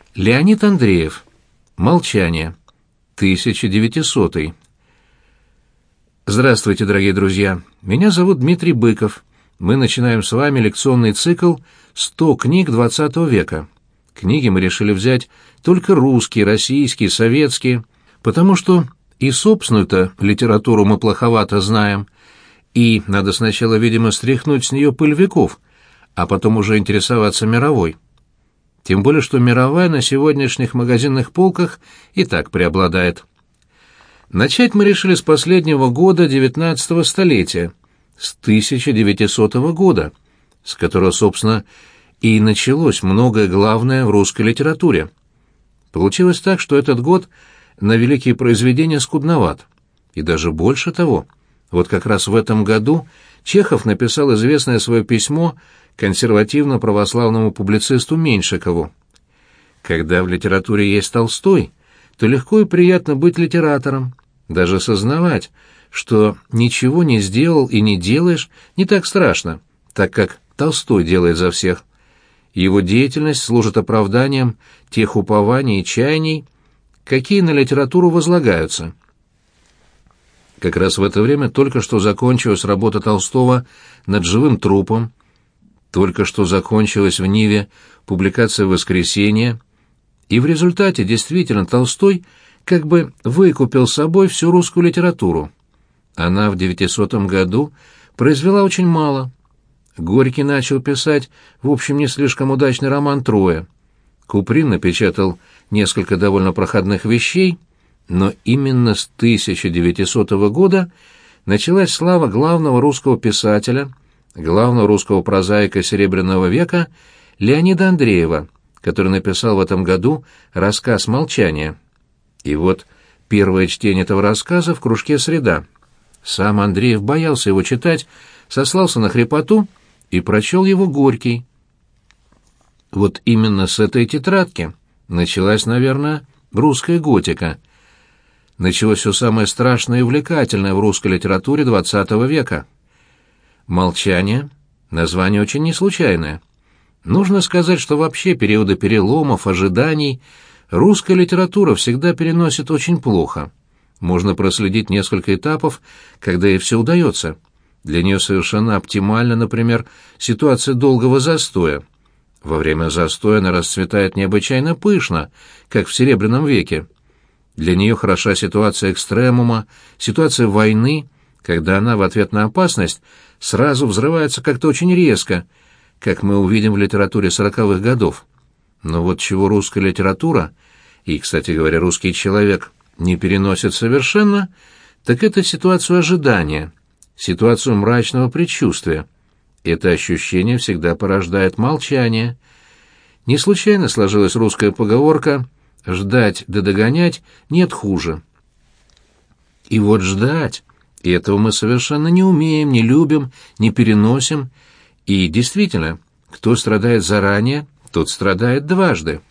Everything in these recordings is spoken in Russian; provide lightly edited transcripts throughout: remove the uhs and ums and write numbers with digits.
Леонид Андреев. Молчание. 1900. Здравствуйте, дорогие друзья. Меня зовут Дмитрий Быков. Мы начинаем с вами лекционный цикл «100 книг XX века». Книги мы решили взять только русские, российские, советские, потому что и собственную-то литературу мы плоховато знаем, и надо сначала, видимо, стряхнуть с нее пыль веков, а потом уже интересоваться мировой. Тем более, что мировая на сегодняшних магазинных полках и так преобладает. Начать мы решили с последнего года XIX столетия, с 1900 года, с которого, собственно, и началось многое главное в русской литературе. Получилось так, что этот год на великие произведения скудноват. И даже больше того. Вот как раз в этом году Чехов написал известное свое письмо консервативно-православному публицисту Меньшикову. Когда в литературе есть Толстой, то легко и приятно быть литератором, даже сознавать, что ничего не сделал и не делаешь не так страшно, так как Толстой делает за всех. Его деятельность служит оправданием тех упований и чаяний, какие на литературу возлагаются. Как раз в это время только что закончилась работа Толстого над «Живым трупом», только что закончилась в Ниве публикация «Воскресенье», и в результате действительно Толстой как бы выкупил собой всю русскую литературу. Она в 900 году произвела очень мало. Горький начал писать, в общем, не слишком удачный роман «Троя». Куприн напечатал несколько довольно проходных вещей, но именно с 1900 года началась слава главного русского писателя, главного русского прозаика Серебряного века Леонида Андреева, который написал в этом году рассказ «Молчание». И вот первое чтение этого рассказа в кружке «Среда». Сам Андреев боялся его читать, сослался на хрипоту и прочел его Горький. Вот именно с этой тетрадки началась, наверное, русская готика. Началось все самое страшное и увлекательное в русской литературе XX века. «Молчание» — название очень неслучайное. Нужно сказать, что вообще периоды переломов, ожиданий русская литература всегда переносит очень плохо. Можно проследить несколько этапов, когда ей все удается. Для нее совершенно оптимальна, например, ситуация долгого застоя. Во время застоя она расцветает необычайно пышно, как в Серебряном веке. Для нее хороша ситуация экстремума, ситуация войны, когда она в ответ на опасность сразу взрывается как-то очень резко, как мы увидим в литературе 40-х годов. Но вот чего русская литература, и, кстати говоря, русский человек, не переносит совершенно, так это ситуацию ожидания, ситуацию мрачного предчувствия. Это ощущение всегда порождает молчание. Не случайно сложилась русская поговорка «ждать да догонять нет хуже». И вот ждать, и этого мы совершенно не умеем, не любим, не переносим. И действительно, кто страдает заранее, тот страдает дважды.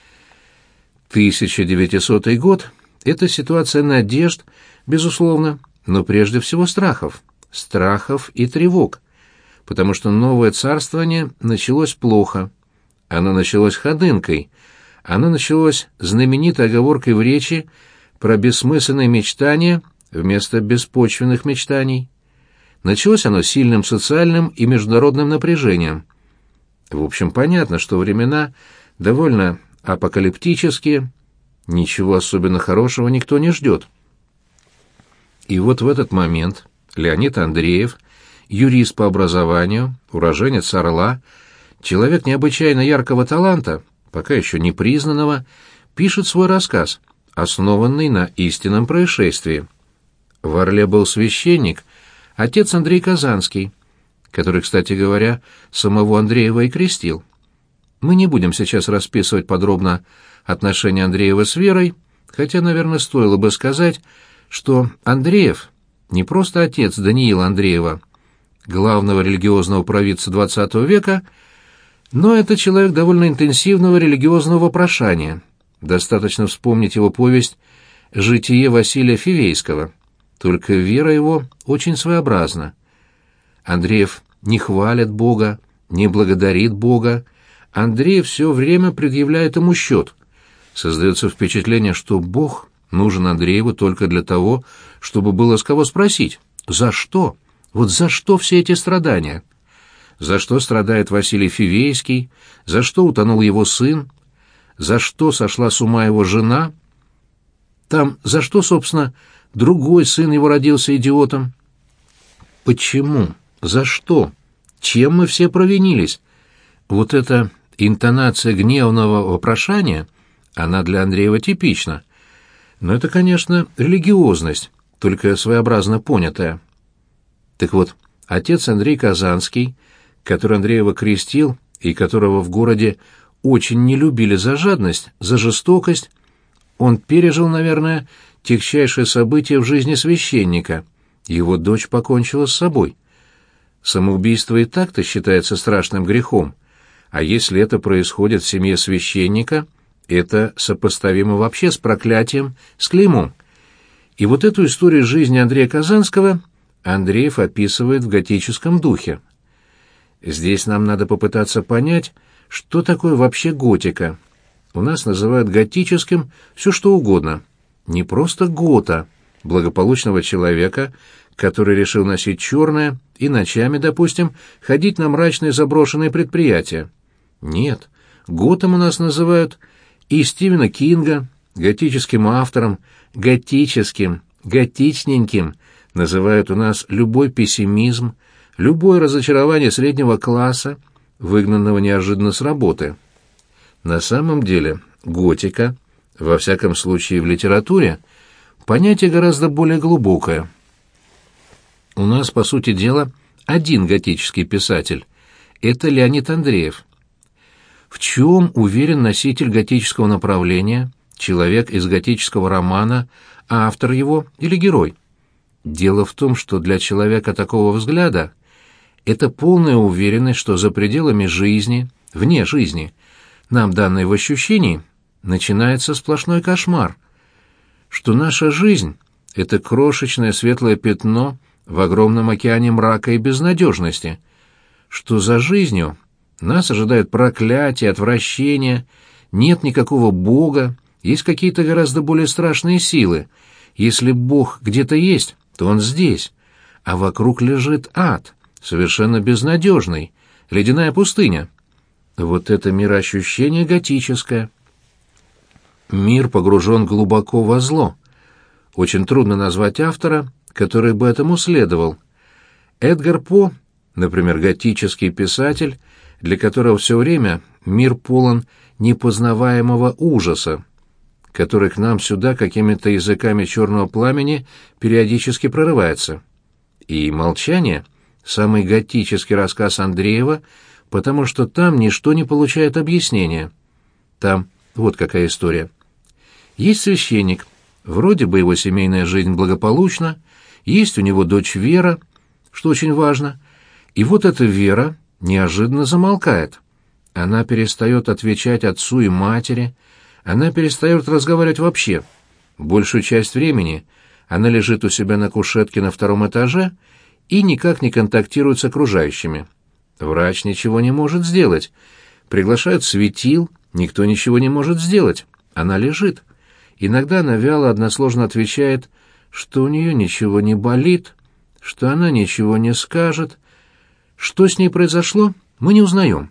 1900 год — это ситуация надежд, безусловно, но прежде всего страхов. Страхов и тревог. Потому что новое царствование началось плохо. Оно началось ходынкой. Оно началось знаменитой оговоркой в речи про бессмысленные мечтания вместо беспочвенных мечтаний. Началось оно сильным социальным и международным напряжением. В общем, понятно, что времена довольно апокалиптические, ничего особенно хорошего никто не ждет. И вот в этот момент Леонид Андреев, юрист по образованию, уроженец Орла, человек необычайно яркого таланта, пока еще не признанного, пишет свой рассказ, основанный на истинном происшествии. В Орле был священник, отец Андрей Казанский, который, кстати говоря, самого Андреева и крестил. Мы не будем сейчас расписывать подробно отношения Андреева с Верой, хотя, наверное, стоило бы сказать, что Андреев не просто отец Даниила Андреева, главного религиозного провидца XX века, но это человек довольно интенсивного религиозного вопрошания. Достаточно вспомнить его повесть «Житие Василия Фивейского». Только вера его очень своеобразна. Андреев не хвалит Бога, не благодарит Бога. Андреев все время предъявляет ему счет. Создается впечатление, что Бог нужен Андрееву только для того, чтобы было с кого спросить. За что? Вот за что все эти страдания? За что страдает Василий Фивейский? За что утонул его сын? За что сошла с ума его жена? Там за что, собственно, другой сын его родился идиотом? Почему? За что? Чем мы все провинились? Вот эта интонация гневного вопрошания, она для Андреева типична. Но это, конечно, религиозность, только своеобразно понятая. Так вот, отец Андрей Казанский, который Андреева крестил и которого в городе очень не любили за жадность, за жестокость, он пережил, наверное, тягчайшее событие в жизни священника. Его дочь покончила с собой. Самоубийство и так-то считается страшным грехом, а если это происходит в семье священника, это сопоставимо вообще с проклятием, с клеймом. И вот эту историю жизни Андрея Казанского Андреев описывает в готическом духе. Здесь нам надо попытаться понять, что такое вообще готика. У нас называют готическим все что угодно. Не просто гота, благополучного человека, который решил носить черное и ночами, допустим, ходить на мрачные заброшенные предприятия. Нет, готом у нас называют и Стивена Кинга, готическим автором, готическим, готичненьким, называют у нас любой пессимизм, любое разочарование среднего класса, выгнанного неожиданно с работы. На самом деле готика, во всяком случае в литературе, понятие гораздо более глубокое. У нас, по сути дела, один готический писатель – это Леонид Андреев. В чем уверен носитель готического направления, человек из готического романа, автор его или герой? Дело в том, что для человека такого взгляда это полная уверенность, что за пределами жизни, вне жизни, нам данной в ощущении, начинается сплошной кошмар, что наша жизнь — это крошечное светлое пятно в огромном океане мрака и безнадежности, что за жизнью нас ожидает проклятие, отвращение, нет никакого Бога, есть какие-то гораздо более страшные силы. Если Бог где-то есть, то Он здесь, а вокруг лежит ад, совершенно безнадежный, ледяная пустыня. Вот это мироощущение готическое. Мир погружен глубоко во зло. Очень трудно назвать автора, который бы этому следовал. Эдгар По, например, готический писатель, для которого все время мир полон непознаваемого ужаса, который к нам сюда какими-то языками черного пламени периодически прорывается. И «Молчание» — самый готический рассказ Андреева, потому что там ничто не получает объяснения. Там вот какая история. Есть священник, вроде бы его семейная жизнь благополучна, есть у него дочь Вера, что очень важно, и вот эта Вера неожиданно замолкает. Она перестает отвечать отцу и матери, она перестает разговаривать вообще. Большую часть времени она лежит у себя на кушетке на 2-м этаже и никак не контактирует с окружающими. Врач ничего не может сделать. Приглашают светил, никто ничего не может сделать. Она лежит. Иногда она вяло односложно отвечает, что у нее ничего не болит, что она ничего не скажет. Что с ней произошло, мы не узнаем.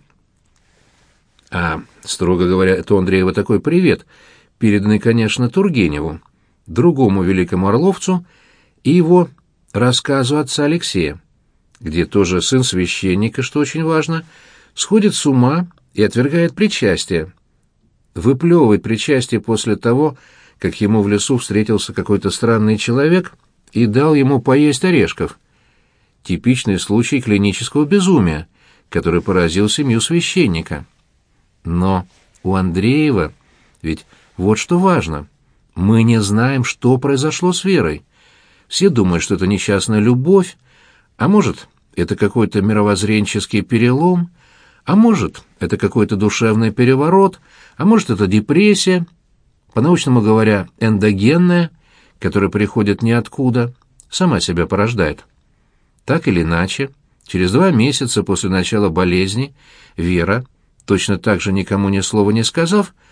А, строго говоря, это у Андреева такой привет, переданный, конечно, Тургеневу, другому великому орловцу, и его рассказу отца Алексея, где тоже сын священника, что очень важно, сходит с ума и отвергает причастие. Выплевывает причастие после того, как ему в лесу встретился какой-то странный человек и дал ему поесть орешков. Типичный случай клинического безумия, который поразил семью священника. Но у Андреева ведь вот что важно. Мы не знаем, что произошло с Верой. Все думают, что это несчастная любовь, а может, это какой-то мировоззренческий перелом, а может, это какой-то душевный переворот, а может, это депрессия, по-научному говоря, эндогенная, которая приходит ниоткуда, сама себя порождает. Так или иначе, через 2 месяца после начала болезни Вера, точно так же никому ни слова не сказав,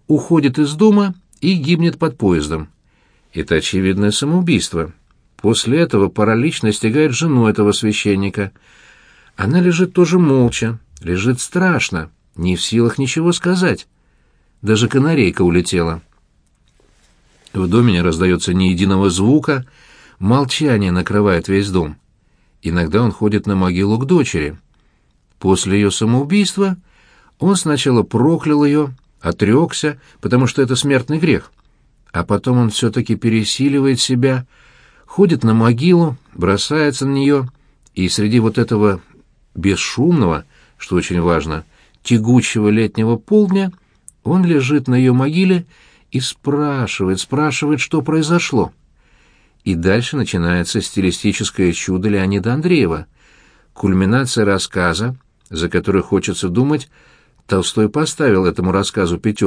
уходит из дома и гибнет под поездом. Это очевидное самоубийство. После этого паралич настигает жену этого священника. Она лежит тоже молча, лежит страшно, не в силах ничего сказать. Даже канарейка улетела. В доме не раздается ни единого звука, молчание накрывает весь дом. Иногда он ходит на могилу к дочери. После ее самоубийства он сначала проклял ее, отрекся, потому что это смертный грех. А потом он все-таки пересиливает себя, ходит на могилу, бросается на нее, и среди вот этого бесшумного, что очень важно, тягучего летнего полдня, он лежит на ее могиле и спрашивает, что произошло. И дальше начинается стилистическое чудо Леонида Андреева, кульминация рассказа, за который, хочется думать, Толстой поставил этому рассказу 5.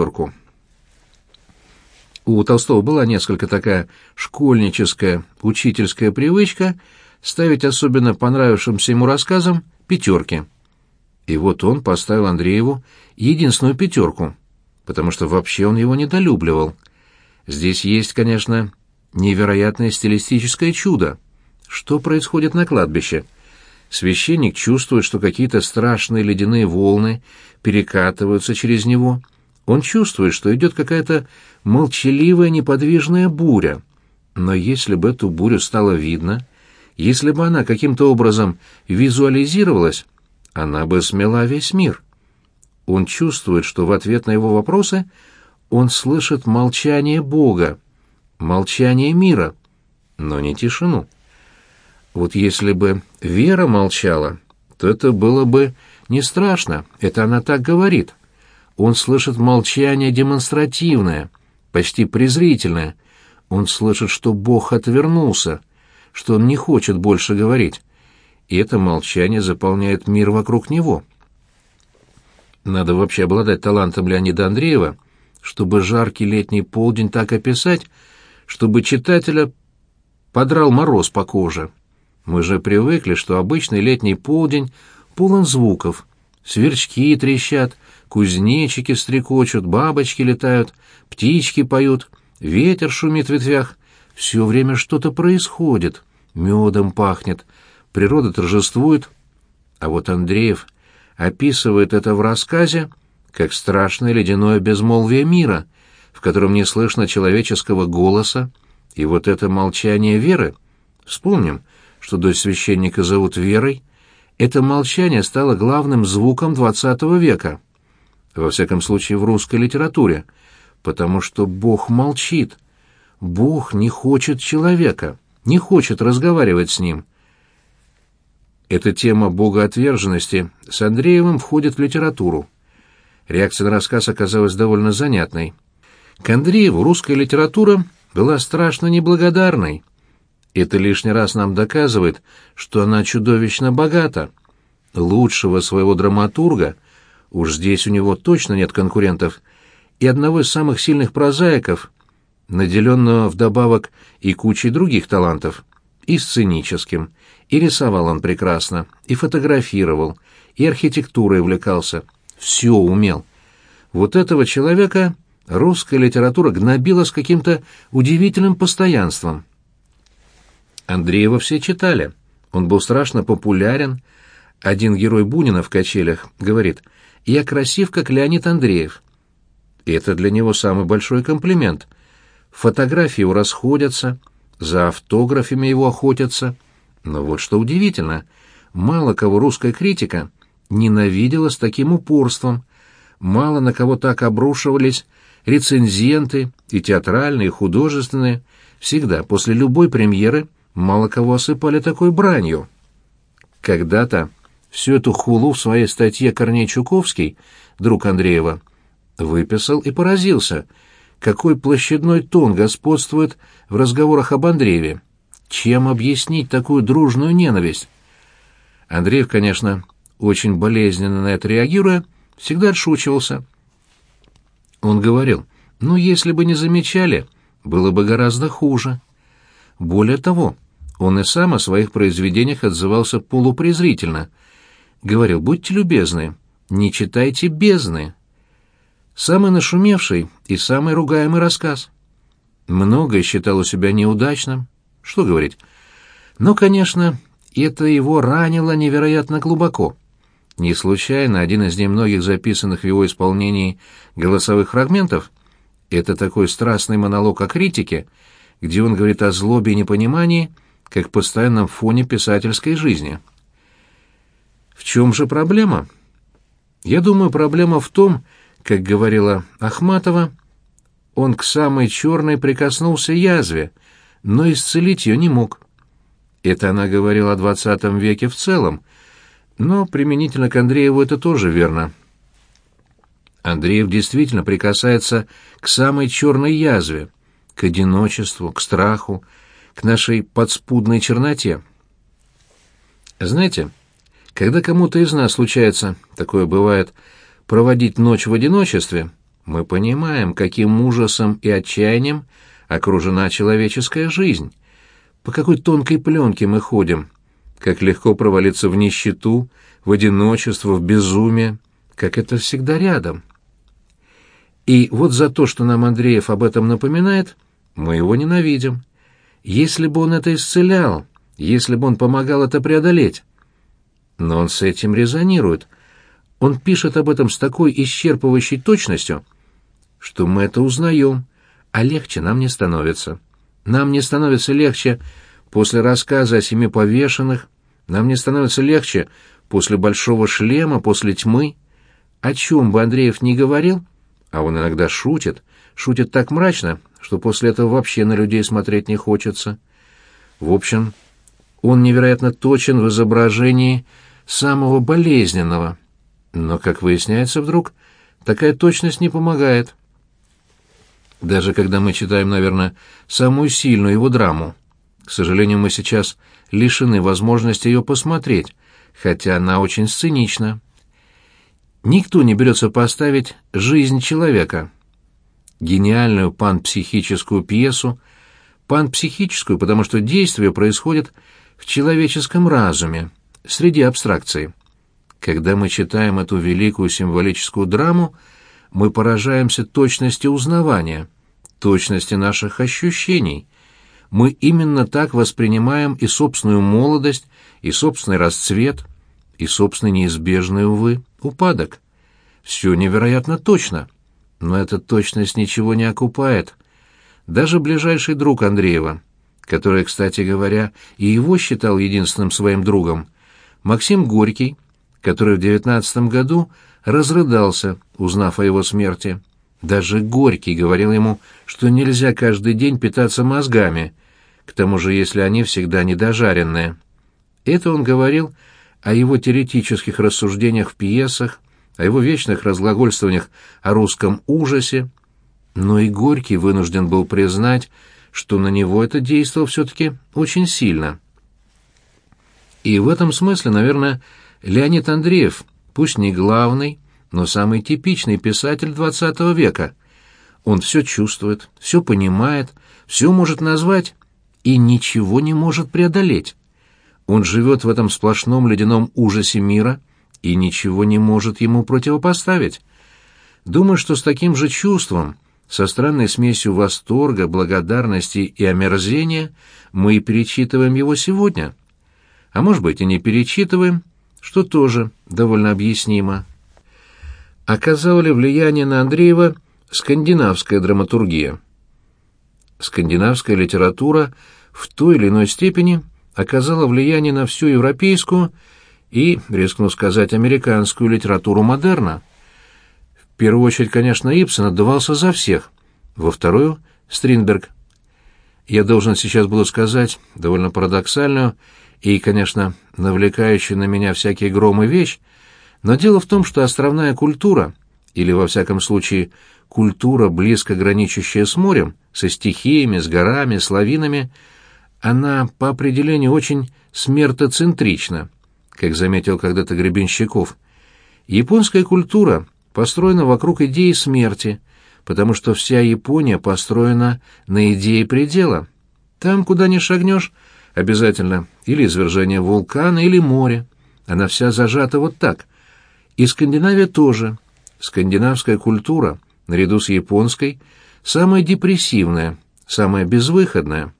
У Толстого была несколько такая школьническая, учительская привычка ставить особенно понравившимся ему рассказам 5. И вот он поставил Андрееву единственную 5, потому что вообще он его недолюбливал. Здесь есть, конечно, невероятное стилистическое чудо. Что происходит на кладбище? Священник чувствует, что какие-то страшные ледяные волны перекатываются через него. Он чувствует, что идет какая-то молчаливая неподвижная буря. Но если бы эту бурю стало видно, если бы она каким-то образом визуализировалась, она бы смела весь мир. Он чувствует, что в ответ на его вопросы он слышит молчание Бога, молчание мира, но не тишину. Вот если бы Вера молчала, то это было бы не страшно, это она так говорит. Он слышит молчание демонстративное, почти презрительное. Он слышит, что Бог отвернулся, что он не хочет больше говорить. И это молчание заполняет мир вокруг него. Надо вообще обладать талантом Леонида Андреева, чтобы жаркий летний полдень так описать, чтобы читателя подрал мороз по коже. Мы же привыкли, что обычный летний полдень полон звуков. Сверчки трещат, кузнечики стрекочут, бабочки летают, птички поют, ветер шумит в ветвях. Все время что-то происходит, медом пахнет, природа торжествует. А вот Андреев описывает это в рассказе как страшное ледяное безмолвие мира, в котором не слышно человеческого голоса, и вот это молчание Веры. Вспомним, что дочь священника зовут Верой. Это молчание стало главным звуком XX века, во всяком случае в русской литературе, потому что Бог молчит. Бог не хочет человека, не хочет разговаривать с ним. Эта тема богоотверженности с Андреевым входит в литературу. Реакция на рассказ оказалась довольно занятной. К Андрееву русская литература была страшно неблагодарной. Это лишний раз нам доказывает, что она чудовищно богата. Лучшего своего драматурга, уж здесь у него точно нет конкурентов, и одного из самых сильных прозаиков, наделенного вдобавок и кучей других талантов, и сценическим, и рисовал он прекрасно, и фотографировал, и архитектурой увлекался, все умел. Вот этого человека русская литература гнобила с каким-то удивительным постоянством. Андреева все читали, он был страшно популярен. Один герой Бунина в «Качелях» говорит: «Я красив, как Леонид Андреев». И это для него самый большой комплимент. Фотографии его расходятся, за автографами его охотятся. Но вот что удивительно, мало кого русская критика ненавидела с таким упорством, мало на кого так обрушивались рецензенты, и театральные, и художественные, всегда после любой премьеры мало кого осыпали такой бранью. Когда-то всю эту хулу в своей статье Корней Чуковский, друг Андреева, выписал и поразился, какой площадной тон господствует в разговорах об Андрееве. Чем объяснить такую дружную ненависть? Андреев, конечно, очень болезненно на это реагируя, всегда отшучивался. Он говорил: «Ну, если бы не замечали, было бы гораздо хуже». Более того, он и сам о своих произведениях отзывался полупрезрительно. Говорил: «Будьте любезны, не читайте «Бездны». Самый нашумевший и самый ругаемый рассказ. Многое считал у себя неудачным. Что говорить? Но, конечно, это его ранило невероятно глубоко. Не случайно один из немногих записанных в его исполнении голосовых фрагментов — это такой страстный монолог о критике, где он говорит о злобе и непонимании, как постоянном фоне писательской жизни. В чем же проблема? Я думаю, проблема в том, как говорила Ахматова, он к самой черной прикоснулся язве, но исцелить ее не мог. Это она говорила о XX веке в целом, но применительно к Андрееву это тоже верно. Андреев действительно прикасается к самой черной язве, к одиночеству, к страху, к нашей подспудной черноте. Знаете, когда кому-то из нас случается, такое бывает, проводить ночь в одиночестве, мы понимаем, каким ужасом и отчаянием окружена человеческая жизнь, по какой тонкой пленке мы ходим, как легко провалиться в нищету, в одиночество, в безумие, как это всегда рядом. И вот за то, что нам Андреев об этом напоминает, мы его ненавидим. Если бы он это исцелял, если бы он помогал это преодолеть. Но он с этим резонирует. Он пишет об этом с такой исчерпывающей точностью, что мы это узнаем, а легче нам не становится. Нам не становится легче после рассказа о 7 повешенных, нам не становится легче после «Большого шлема», после «Тьмы». О чем бы Андреев ни говорил, а он иногда шутит так мрачно, что после этого вообще на людей смотреть не хочется. В общем, он невероятно точен в изображении самого болезненного. Но, как выясняется вдруг, такая точность не помогает. Даже когда мы читаем, наверное, самую сильную его драму. К сожалению, мы сейчас лишены возможности ее посмотреть, хотя она очень сценична. Никто не берется поставить «Жизнь человека», гениальную панпсихическую пьесу, панпсихическую, потому что действие происходит в человеческом разуме, среди абстракций. Когда мы читаем эту великую символическую драму, мы поражаемся точности узнавания, точности наших ощущений. Мы именно так воспринимаем и собственную молодость, и собственный расцвет, и собственный неизбежный, увы, упадок. Все невероятно точно, но эта точность ничего не окупает. Даже ближайший друг Андреева, который, кстати говоря, и его считал единственным своим другом, Максим Горький, который в 19 году разрыдался, узнав о его смерти. Даже Горький говорил ему, что нельзя каждый день питаться мозгами, к тому же если они всегда недожаренные. Это он говорил о его теоретических рассуждениях в пьесах, о его вечных разглагольствованиях о русском ужасе, но и Горький вынужден был признать, что на него это действовало все-таки очень сильно. И в этом смысле, наверное, Леонид Андреев, пусть не главный, но самый типичный писатель XX века. Он все чувствует, все понимает, все может назвать и ничего не может преодолеть. Он живет в этом сплошном ледяном ужасе мира и ничего не может ему противопоставить. Думаю, что с таким же чувством, со странной смесью восторга, благодарности и омерзения, мы и перечитываем его сегодня. А может быть, и не перечитываем, что тоже довольно объяснимо. Оказала ли влияние на Андреева скандинавская драматургия? Скандинавская литература в той или иной степени оказала влияние на всю европейскую и, рискну сказать, американскую литературу модерна. В первую очередь, конечно, Ибсен отдувался за всех, во вторую — Стринберг. Я должен сейчас буду сказать довольно парадоксальную и, конечно, навлекающую на меня всякие громы вещь, но дело в том, что островная культура, или, во всяком случае, культура, близко граничащая с морем, со стихиями, с горами, с лавинами, она по определению очень смертоцентрична, как заметил когда-то Гребенщиков. Японская культура построена вокруг идеи смерти, потому что вся Япония построена на идее предела. Там, куда ни шагнешь, обязательно или извержение вулкана, или море. Она вся зажата вот так. И Скандинавия тоже. скандинавская культура, наряду с японской, самая депрессивная, самая безвыходная.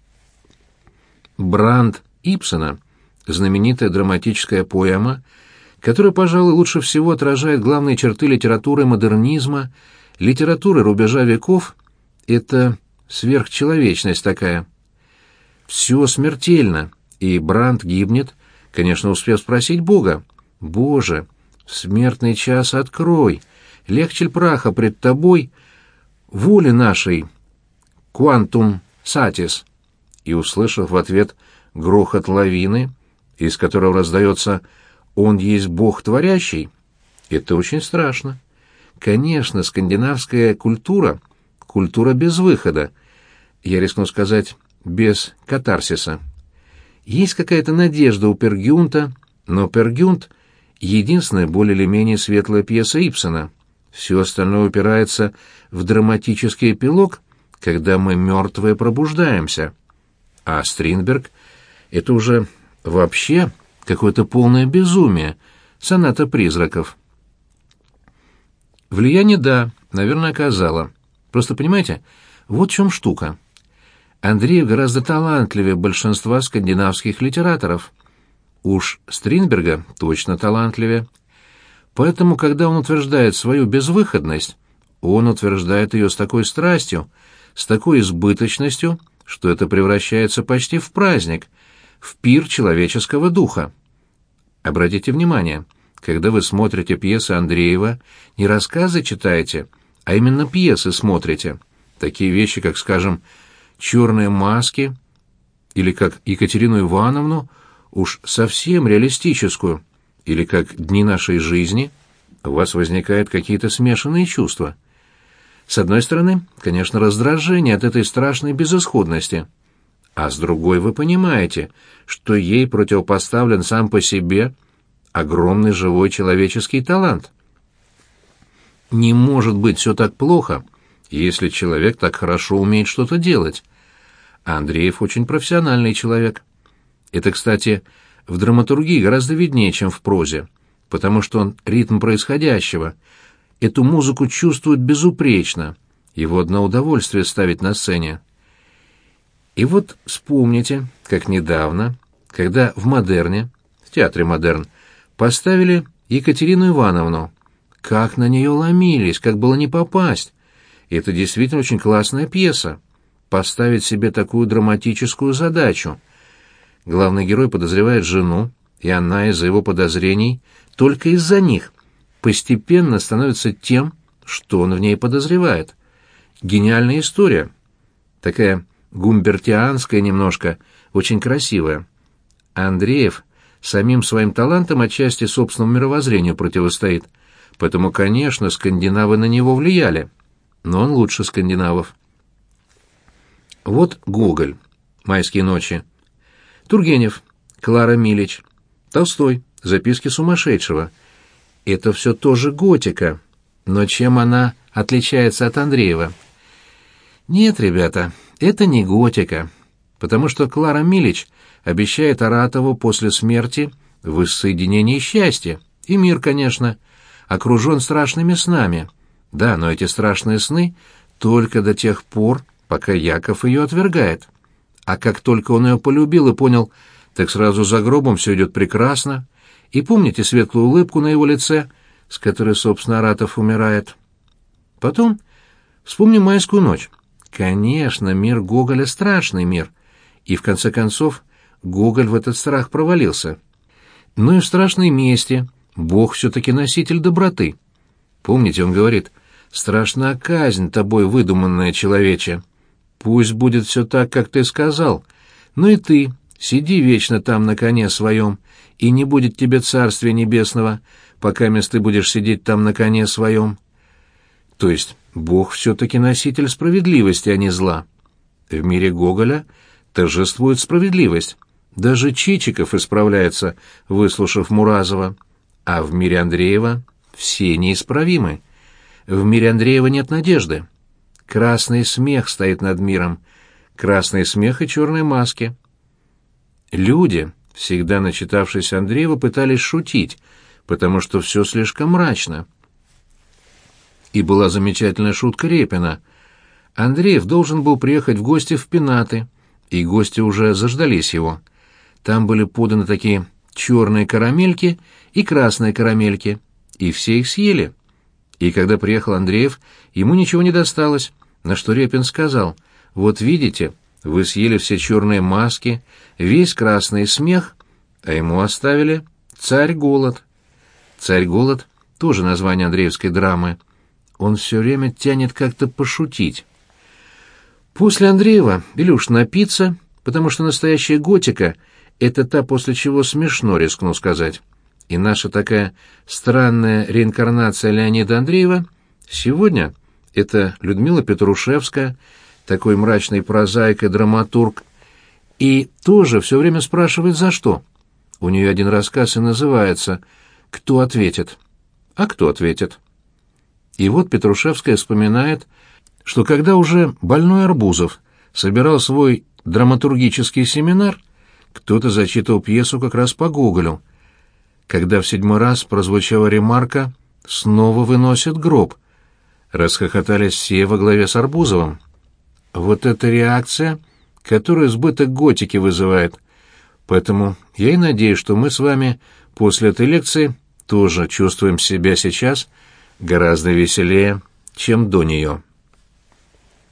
Бранд Ибсена, знаменитая драматическая поэма, которая, пожалуй, лучше всего отражает главные черты литературы модернизма, литературы рубежа веков, это сверхчеловечность такая. Все смертельно, и Бранд гибнет, конечно, успев спросить Бога: «Боже, в смертный час открой, легче ль праха пред тобой, воли нашей, quantum satis», и, услышав в ответ грохот лавины, из которого раздается «Он есть Бог творящий», это очень страшно. Конечно, скандинавская культура — культура без выхода, я рискну сказать, без катарсиса. Есть какая-то надежда у Пер Гюнта, но Пер Гюнт — единственная более или менее светлая пьеса Ибсена. Все остальное упирается в драматический эпилог, когда мы мертвые пробуждаемся. А Стринберг — это уже вообще какое-то полное безумие, соната призраков. Влияние, да, наверное, оказало. Просто, понимаете, вот в чем штука. Андреев гораздо талантливее большинства скандинавских литераторов. Уж Стринберга точно талантливее. Поэтому, когда он утверждает свою безвыходность, он утверждает ее с такой страстью, с такой избыточностью, что это превращается почти в праздник, в пир человеческого духа. Обратите внимание, когда вы смотрите пьесы Андреева, не рассказы читаете, а именно пьесы смотрите. Такие вещи, как, скажем, «Черные маски» или как Екатерину Ивановну, уж совсем реалистическую, или как «Дни нашей жизни», у вас возникают какие-то смешанные чувства. С одной стороны, конечно, раздражение от этой страшной безысходности, а с другой вы понимаете, что ей противопоставлен сам по себе огромный живой человеческий талант. Не может быть все так плохо, если человек так хорошо умеет что-то делать. А Андреев очень профессиональный человек. Это, кстати, в драматургии гораздо виднее, чем в прозе, потому что он ритм происходящего, эту музыку чувствует безупречно, его одно удовольствие ставить на сцене. И вот вспомните, как недавно, когда в Модерне, в театре Модерн, поставили Екатерину Ивановну, как на нее ломились, как было не попасть. И это действительно очень классная пьеса. Поставить себе такую драматическую задачу. Главный герой подозревает жену, и она из-за его подозрений, только из-за них, постепенно становится тем, что он в ней подозревает. Гениальная история. Такая гумбертианская немножко, очень красивая. Андреев самим своим талантом отчасти собственному мировоззрению противостоит. Поэтому, конечно, скандинавы на него влияли. Но он лучше скандинавов. Вот Гоголь. «Майские ночи». Тургенев. Клара Милич. Толстой. Записки сумасшедшего. Это все тоже готика. Но чем она отличается от Андреева? Нет, ребята, это не готика. Потому что Клара Милич обещает Аратову после смерти воссоединение счастья. И мир, конечно, окружен страшными снами. Да, но эти страшные сны только до тех пор, пока Яков ее отвергает. А как только он ее полюбил и понял, так сразу за гробом все идет прекрасно. И помните светлую улыбку на его лице, с которой, собственно, Аратов умирает? Потом вспомним «Майскую ночь». Конечно, мир Гоголя — страшный мир. И, в конце концов, Гоголь в этот страх провалился. Но и в «Страшной мести» Бог все-таки носитель доброты. Помните, он говорит: «Страшна казнь тобой выдуманная, человече. Пусть будет все так, как ты сказал, но и ты сиди вечно там на коне своем, и не будет тебе царствия небесного, пока ты будешь сидеть там на коне своем». То есть Бог все-таки носитель справедливости, а не зла. В мире Гоголя торжествует справедливость. Даже Чичиков исправляется, выслушав Муразова. А в мире Андреева все неисправимы. В мире Андреева нет надежды. Красный смех стоит над миром. Красный смех и черные маски. Люди, всегда начитавшись Андреева, пытались шутить, потому что все слишком мрачно. И была замечательная шутка Репина. Андреев должен был приехать в гости в Пенаты, и гости уже заждались его. Там были поданы такие черные карамельки и красные карамельки, и все их съели. И когда приехал Андреев, ему ничего не досталось, на что Репин сказал: «Вот видите, вы съели все черные маски, весь красный смех, а ему оставили «Царь-голод». «Царь-голод» — тоже название андреевской драмы. Он все время тянет как-то пошутить. После Андреева или уж напиться, потому что настоящая готика — это та, после чего смешно, рискну сказать. И наша такая странная реинкарнация Леонида Андреева сегодня — это Людмила Петрушевская, такой мрачный прозаик и драматург, и тоже все время спрашивает, за что. У нее один рассказ и называется «Кто ответит?». А кто ответит? И вот Петрушевская вспоминает, что когда уже больной Арбузов собирал свой драматургический семинар, кто-то зачитывал пьесу как раз по Гоголю, когда в 7-й раз прозвучала ремарка «Снова выносят гроб». Расхохотались все во главе с Арбузовым. Вот эта реакция, которую избыток готики вызывает. Поэтому я и надеюсь, что мы с вами после этой лекции тоже чувствуем себя сейчас гораздо веселее, чем до нее.